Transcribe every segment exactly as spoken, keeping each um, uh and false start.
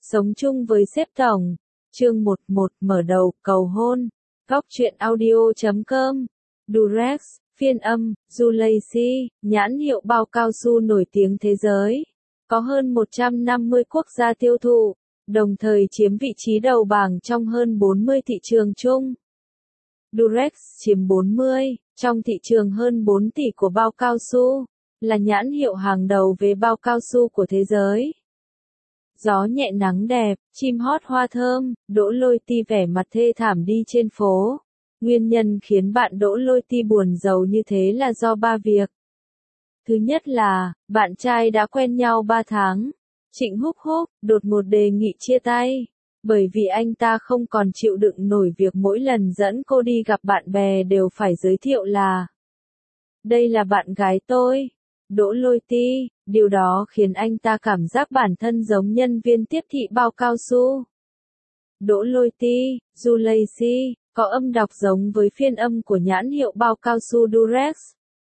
Sống chung với sếp tổng. Chương mười một mở đầu, cầu hôn. Góc truyện audio chấm com. Durex, phiên âm, Dulacey, nhãn hiệu bao cao su nổi tiếng thế giới. Có hơn một trăm năm mươi quốc gia tiêu thụ, đồng thời chiếm vị trí đầu bảng trong hơn bốn mươi thị trường chung. Durex chiếm bốn mươi, trong thị trường hơn bốn tỷ của bao cao su, là nhãn hiệu hàng đầu về bao cao su của thế giới. Gió nhẹ nắng đẹp, chim hót hoa thơm, Đỗ Lôi Ti vẻ mặt thê thảm đi trên phố. Nguyên nhân khiến bạn Đỗ Lôi Ti buồn rầu như thế là do ba việc. Thứ nhất là, bạn trai đã quen nhau ba tháng. Trịnh Húc Húc đột ngột đề nghị chia tay, bởi vì anh ta không còn chịu đựng nổi việc mỗi lần dẫn cô đi gặp bạn bè đều phải giới thiệu là đây là bạn gái tôi, Đỗ Lôi Ti. Điều đó khiến anh ta cảm giác bản thân giống nhân viên tiếp thị bao cao su. Đỗ Lôi Ti, Dulacey, có âm đọc giống với phiên âm của nhãn hiệu bao cao su Durex.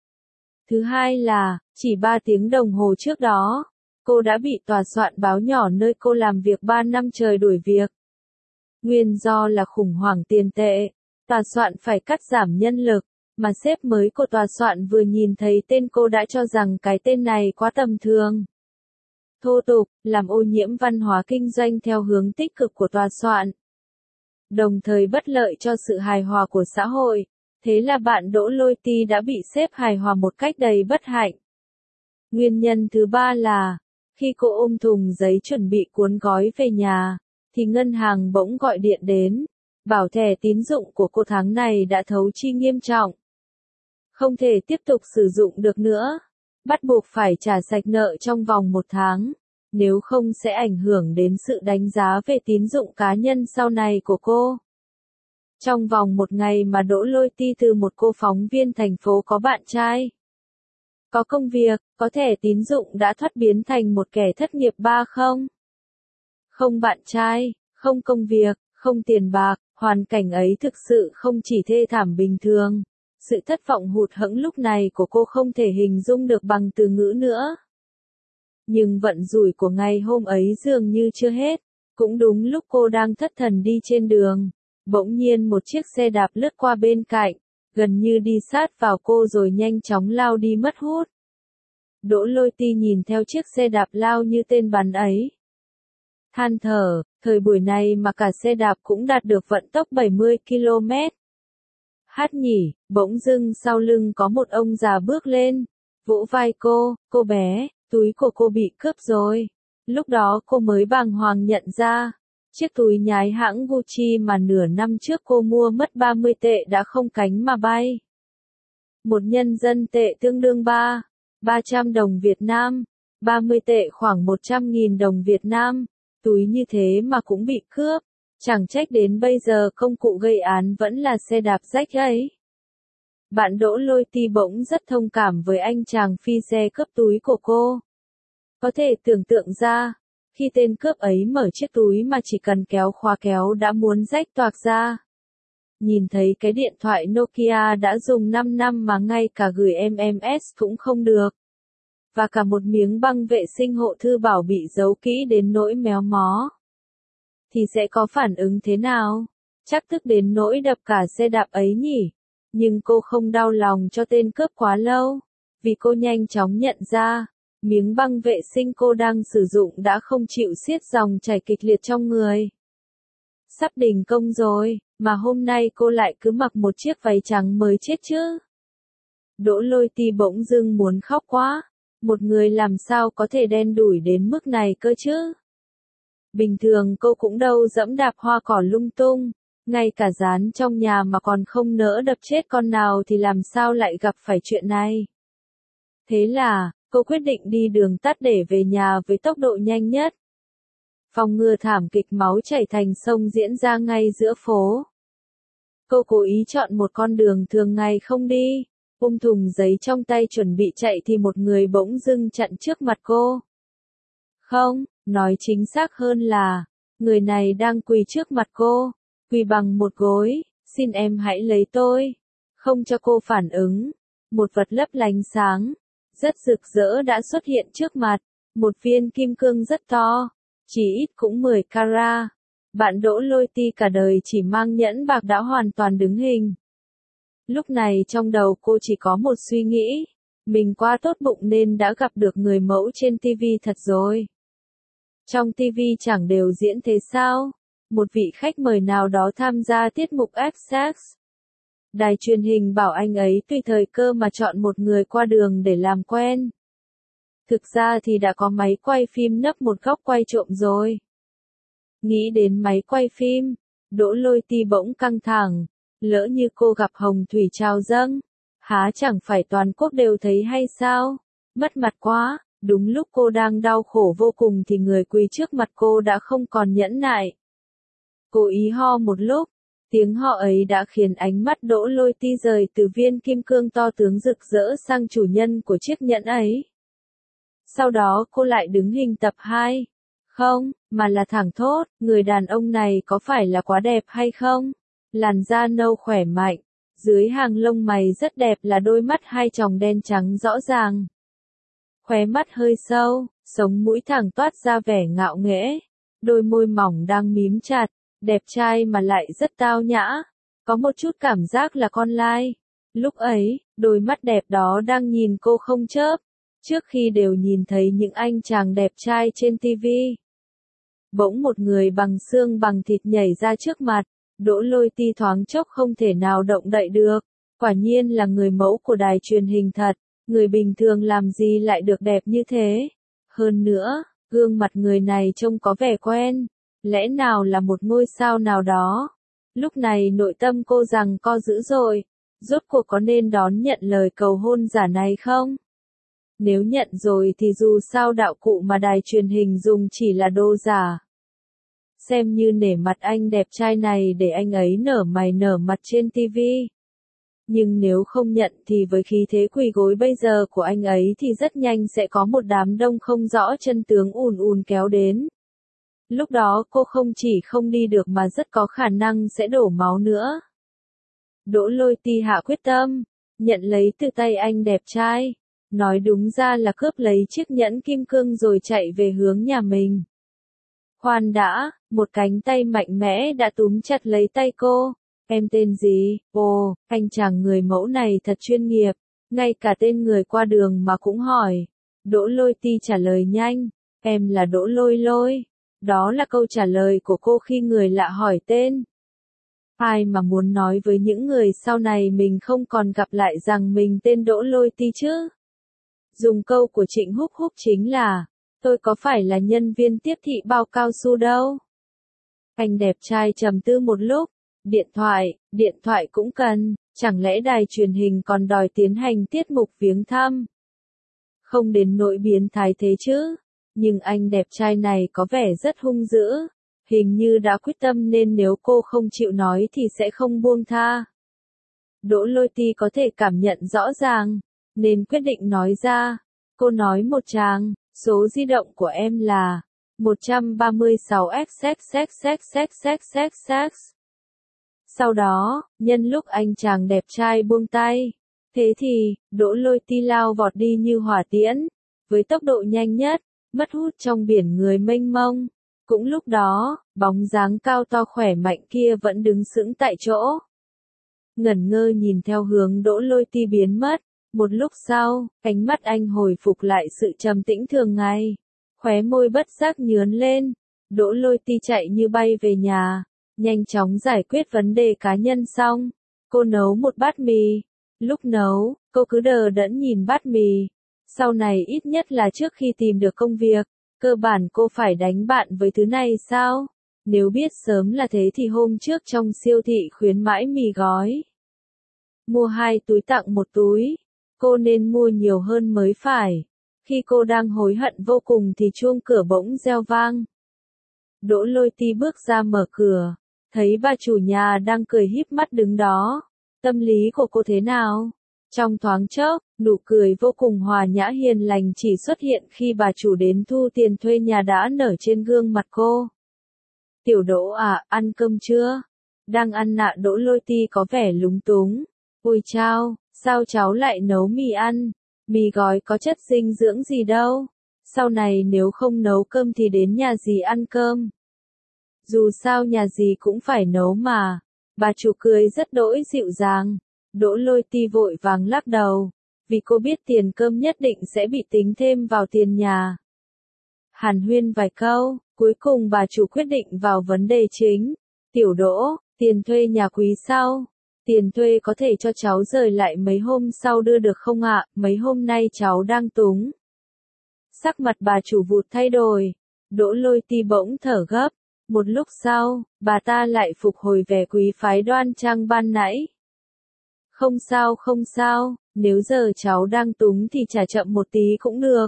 Thứ hai là, chỉ ba tiếng đồng hồ trước đó, cô đã bị tòa soạn báo nhỏ nơi cô làm việc ba năm trời đuổi việc. Nguyên do là khủng hoảng tiền tệ, tòa soạn phải cắt giảm nhân lực, mà sếp mới của tòa soạn vừa nhìn thấy tên cô đã cho rằng cái tên này quá tầm thường. Thô tục, làm ô nhiễm văn hóa kinh doanh theo hướng tích cực của tòa soạn, đồng thời bất lợi cho sự hài hòa của xã hội. Thế là bạn Đỗ Lôi Ti đã bị sếp hài hòa một cách đầy bất hạnh. Nguyên nhân thứ ba là, khi cô ôm thùng giấy chuẩn bị cuốn gói về nhà, thì ngân hàng bỗng gọi điện đến, bảo thẻ tín dụng của cô tháng này đã thấu chi nghiêm trọng, không thể tiếp tục sử dụng được nữa, bắt buộc phải trả sạch nợ trong vòng một tháng, nếu không sẽ ảnh hưởng đến sự đánh giá về tín dụng cá nhân sau này của cô. Trong vòng một ngày mà Đỗ Lôi Ti từ một cô phóng viên thành phố có bạn trai, có công việc, có thẻ tín dụng đã thoát biến thành một kẻ thất nghiệp ba không. Không bạn trai, không công việc, không tiền bạc, hoàn cảnh ấy thực sự không chỉ thê thảm bình thường. Sự thất vọng hụt hẫng lúc này của cô không thể hình dung được bằng từ ngữ nữa. Nhưng vận rủi của ngày hôm ấy dường như chưa hết. Cũng đúng lúc cô đang thất thần đi trên đường, bỗng nhiên một chiếc xe đạp lướt qua bên cạnh, gần như đi sát vào cô rồi nhanh chóng lao đi mất hút. Đỗ Lôi Ti nhìn theo chiếc xe đạp lao như tên bắn ấy, than thở, thời buổi này mà cả xe đạp cũng đạt được vận tốc bảy mươi ki lô mét. Hát nhỉ, bỗng dưng sau lưng có một ông già bước lên, vỗ vai cô, cô bé, túi của cô bị cướp rồi. Lúc đó cô mới bàng hoàng nhận ra, chiếc túi nhái hãng Gucci mà nửa năm trước cô mua mất ba mươi tệ đã không cánh mà bay. Một nhân dân tệ tương đương ba, ba trăm đồng Việt Nam, ba mươi tệ khoảng một trăm nghìn đồng Việt Nam, túi như thế mà cũng bị cướp. Chẳng trách đến bây giờ công cụ gây án vẫn là xe đạp rách ấy. Bạn Đỗ Lôi Ti bỗng rất thông cảm với anh chàng phi xe cướp túi của cô. Có thể tưởng tượng ra, khi tên cướp ấy mở chiếc túi mà chỉ cần kéo khóa kéo đã muốn rách toạc ra. Nhìn thấy cái điện thoại Nokia đã dùng năm năm mà ngay cả gửi em em ét cũng không được. Và cả một miếng băng vệ sinh hộ thư bảo bị giấu kỹ đến nỗi méo mó. Thì sẽ có phản ứng thế nào? Chắc tức đến nỗi đập cả xe đạp ấy nhỉ? Nhưng cô không đau lòng cho tên cướp quá lâu, vì cô nhanh chóng nhận ra, miếng băng vệ sinh cô đang sử dụng đã không chịu xiết dòng chảy kịch liệt trong người. Sắp đình công rồi, mà hôm nay cô lại cứ mặc một chiếc váy trắng mới chết chứ. Đỗ Lôi Ti bỗng dưng muốn khóc quá, một người làm sao có thể đen đủi đến mức này cơ chứ? Bình thường cô cũng đâu dẫm đạp hoa cỏ lung tung, ngay cả rán trong nhà mà còn không nỡ đập chết con nào thì làm sao lại gặp phải chuyện này. Thế là, cô quyết định đi đường tắt để về nhà với tốc độ nhanh nhất. Phòng ngừa thảm kịch máu chảy thành sông diễn ra ngay giữa phố. Cô cố ý chọn một con đường thường ngày không đi, ôm thùng giấy trong tay chuẩn bị chạy thì một người bỗng dưng chặn trước mặt cô. Không, nói chính xác hơn là, người này đang quỳ trước mặt cô, quỳ bằng một gối, xin em hãy lấy tôi. Không cho cô phản ứng, một vật lấp lánh sáng, rất rực rỡ đã xuất hiện trước mặt, một viên kim cương rất to, chỉ ít cũng mười carat. Bạn Đỗ Lôi Ti cả đời chỉ mang nhẫn bạc đã hoàn toàn đứng hình. Lúc này trong đầu cô chỉ có một suy nghĩ, mình quá tốt bụng nên đã gặp được người mẫu trên ti vi thật rồi. Trong ti vi chẳng đều diễn thế sao? Một vị khách mời nào đó tham gia tiết mục ép sex. Đài truyền hình bảo anh ấy tùy thời cơ mà chọn một người qua đường để làm quen. Thực ra thì đã có máy quay phim nấp một góc quay trộm rồi. Nghĩ đến máy quay phim, Đỗ Lôi Ti bỗng căng thẳng, lỡ như cô gặp hồng thủy trào dâng, há chẳng phải toàn quốc đều thấy hay sao? Mất mặt quá, đúng lúc cô đang đau khổ vô cùng thì người quỳ trước mặt cô đã không còn nhẫn nại. Cô ý ho một lúc, tiếng ho ấy đã khiến ánh mắt Đỗ Lôi Ti rời từ viên kim cương to tướng rực rỡ sang chủ nhân của chiếc nhẫn ấy. Sau đó cô lại đứng hình tập hai. Không, mà là thẳng thốt, người đàn ông này có phải là quá đẹp hay không? Làn da nâu khỏe mạnh, dưới hàng lông mày rất đẹp là đôi mắt hai tròng đen trắng rõ ràng. Khóe mắt hơi sâu, sống mũi thẳng toát ra vẻ ngạo nghễ, đôi môi mỏng đang mím chặt, đẹp trai mà lại rất tao nhã, có một chút cảm giác là con lai. Lúc ấy, đôi mắt đẹp đó đang nhìn cô không chớp, trước khi đều nhìn thấy những anh chàng đẹp trai trên ti vi. Bỗng một người bằng xương bằng thịt nhảy ra trước mặt, Đỗ Lôi Ti thoáng chốc không thể nào động đậy được, quả nhiên là người mẫu của đài truyền hình thật, người bình thường làm gì lại được đẹp như thế. Hơn nữa, gương mặt người này trông có vẻ quen, lẽ nào là một ngôi sao nào đó. Lúc này nội tâm cô giằng co dữ dội, rốt cuộc có nên đón nhận lời cầu hôn giả này không? Nếu nhận rồi thì dù sao đạo cụ mà đài truyền hình dùng chỉ là đồ giả. Xem như nể mặt anh đẹp trai này để anh ấy nở mày nở mặt trên ti vi. Nhưng nếu không nhận thì với khí thế quỳ gối bây giờ của anh ấy thì rất nhanh sẽ có một đám đông không rõ chân tướng ùn ùn kéo đến. Lúc đó cô không chỉ không đi được mà rất có khả năng sẽ đổ máu nữa. Đỗ Lôi Ti hạ quyết tâm, nhận lấy từ tay anh đẹp trai. Nói đúng ra là cướp lấy chiếc nhẫn kim cương rồi chạy về hướng nhà mình. Khoan đã, một cánh tay mạnh mẽ đã túm chặt lấy tay cô. Em tên gì? Ồ, anh chàng người mẫu này thật chuyên nghiệp, ngay cả tên người qua đường mà cũng hỏi. Đỗ Lôi Ti trả lời nhanh, em là Đỗ Lôi Lôi. Đó là câu trả lời của cô khi người lạ hỏi tên. Ai mà muốn nói với những người sau này mình không còn gặp lại rằng mình tên Đỗ Lôi Ti chứ? Dùng câu của Trịnh Húc Húc chính là, tôi có phải là nhân viên tiếp thị bao cao su đâu. Anh đẹp trai trầm tư một lúc, điện thoại, điện thoại cũng cần, chẳng lẽ đài truyền hình còn đòi tiến hành tiết mục viếng thăm. Không đến nỗi biến thái thế chứ, nhưng anh đẹp trai này có vẻ rất hung dữ, hình như đã quyết tâm nên nếu cô không chịu nói thì sẽ không buông tha. Đỗ Lôi Ti có thể cảm nhận rõ ràng, nên quyết định nói ra. Cô nói một tràng, số di động của em là một ba sáu x x x x x x x. Sau đó, nhân lúc anh chàng đẹp trai buông tay, thế thì, Đỗ Lôi Ti lao vọt đi như hỏa tiễn, với tốc độ nhanh nhất, mất hút trong biển người mênh mông. Cũng lúc đó, bóng dáng cao to khỏe mạnh kia vẫn đứng sững tại chỗ. Ngẩn ngơ nhìn theo hướng Đỗ Lôi Ti biến mất. Một lúc sau, ánh mắt anh hồi phục lại sự trầm tĩnh thường ngày. Khóe môi bất giác nhướn lên. Đỗ Lôi Ti chạy như bay về nhà. Nhanh chóng giải quyết vấn đề cá nhân xong. Cô nấu một bát mì. Lúc nấu, cô cứ đờ đẫn nhìn bát mì. Sau này ít nhất là trước khi tìm được công việc, cơ bản cô phải đánh bạn với thứ này sao? Nếu biết sớm là thế thì hôm trước trong siêu thị khuyến mãi mì gói. Mua hai túi tặng một túi. Cô nên mua nhiều hơn mới phải. Khi cô đang hối hận vô cùng thì chuông cửa bỗng reo vang. Đỗ Lôi Ti bước ra mở cửa, thấy bà chủ nhà đang cười híp mắt đứng đó. Tâm lý của cô thế nào? Trong thoáng chốc, nụ cười vô cùng hòa nhã hiền lành chỉ xuất hiện khi bà chủ đến thu tiền thuê nhà đã nở trên gương mặt cô. Tiểu Đỗ à, ăn cơm chưa? Đang ăn nạ Đỗ Lôi Ti có vẻ lúng túng. Ôi chao, sao cháu lại nấu mì ăn? Mì gói có chất dinh dưỡng gì đâu? Sau này nếu không nấu cơm thì đến nhà dì ăn cơm. Dù sao nhà dì cũng phải nấu mà. Bà chủ cười rất đỗi dịu dàng. Đỗ Lôi Ti vội vàng lắc đầu. Vì cô biết tiền cơm nhất định sẽ bị tính thêm vào tiền nhà. Hàn huyên vài câu, cuối cùng bà chủ quyết định vào vấn đề chính. Tiểu Đỗ, tiền thuê nhà quý sao? Tiền thuê có thể cho cháu rời lại mấy hôm sau đưa được không ạ? Mấy hôm nay cháu đang túng. Sắc mặt bà chủ vụt thay đổi. Đỗ Lôi Ti bỗng thở gấp. Một lúc sau, bà ta lại phục hồi vẻ quý phái đoan trang ban nãy. Không sao không sao, nếu giờ cháu đang túng thì trả chậm một tí cũng được.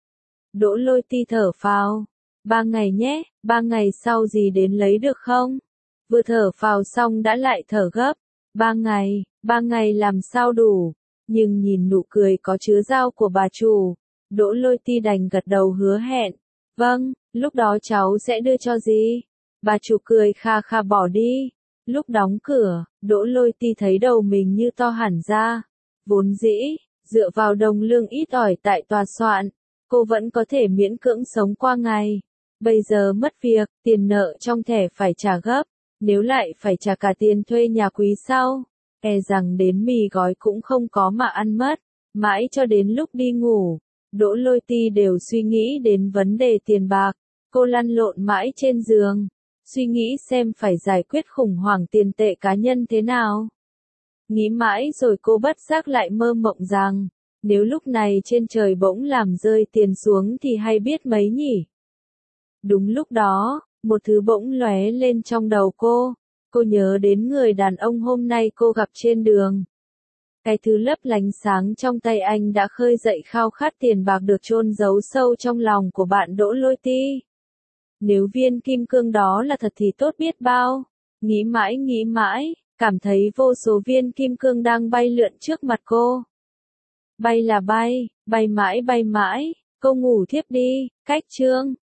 Đỗ Lôi Ti thở phào. Ba ngày nhé, ba ngày sau gì đến lấy được không? Vừa thở phào xong đã lại thở gấp. Ba ngày, ba ngày làm sao đủ? Nhưng nhìn nụ cười có chứa dao của bà chủ, Đỗ Lôi Ti đành gật đầu hứa hẹn. Vâng, lúc đó cháu sẽ đưa cho dì. Bà chủ cười kha kha bỏ đi. Lúc đóng cửa, Đỗ Lôi Ti thấy đầu mình như to hẳn ra. Vốn dĩ, dựa vào đồng lương ít ỏi tại tòa soạn, cô vẫn có thể miễn cưỡng sống qua ngày. Bây giờ mất việc, tiền nợ trong thẻ phải trả gấp, nếu lại phải trả cả tiền thuê nhà quý sau, e rằng đến mì gói cũng không có mà ăn mất. Mãi cho đến lúc đi ngủ, Đỗ Lôi Ti đều suy nghĩ đến vấn đề tiền bạc. Cô lăn lộn mãi trên giường, suy nghĩ xem phải giải quyết khủng hoảng tiền tệ cá nhân thế nào. Nghĩ mãi rồi cô bất giác lại mơ mộng rằng, nếu lúc này trên trời bỗng làm rơi tiền xuống thì hay biết mấy nhỉ. Đúng lúc đó, một thứ bỗng lóe lên trong đầu cô. Cô nhớ đến người đàn ông hôm nay cô gặp trên đường. Cái thứ lấp lánh sáng trong tay anh đã khơi dậy khao khát tiền bạc được chôn giấu sâu trong lòng của bạn Đỗ Lôi Ti. Nếu viên kim cương đó là thật thì tốt biết bao. Nghĩ mãi nghĩ mãi, cảm thấy vô số viên kim cương đang bay lượn trước mặt cô. Bay là bay, bay mãi bay mãi, cô ngủ thiếp đi. Cách chương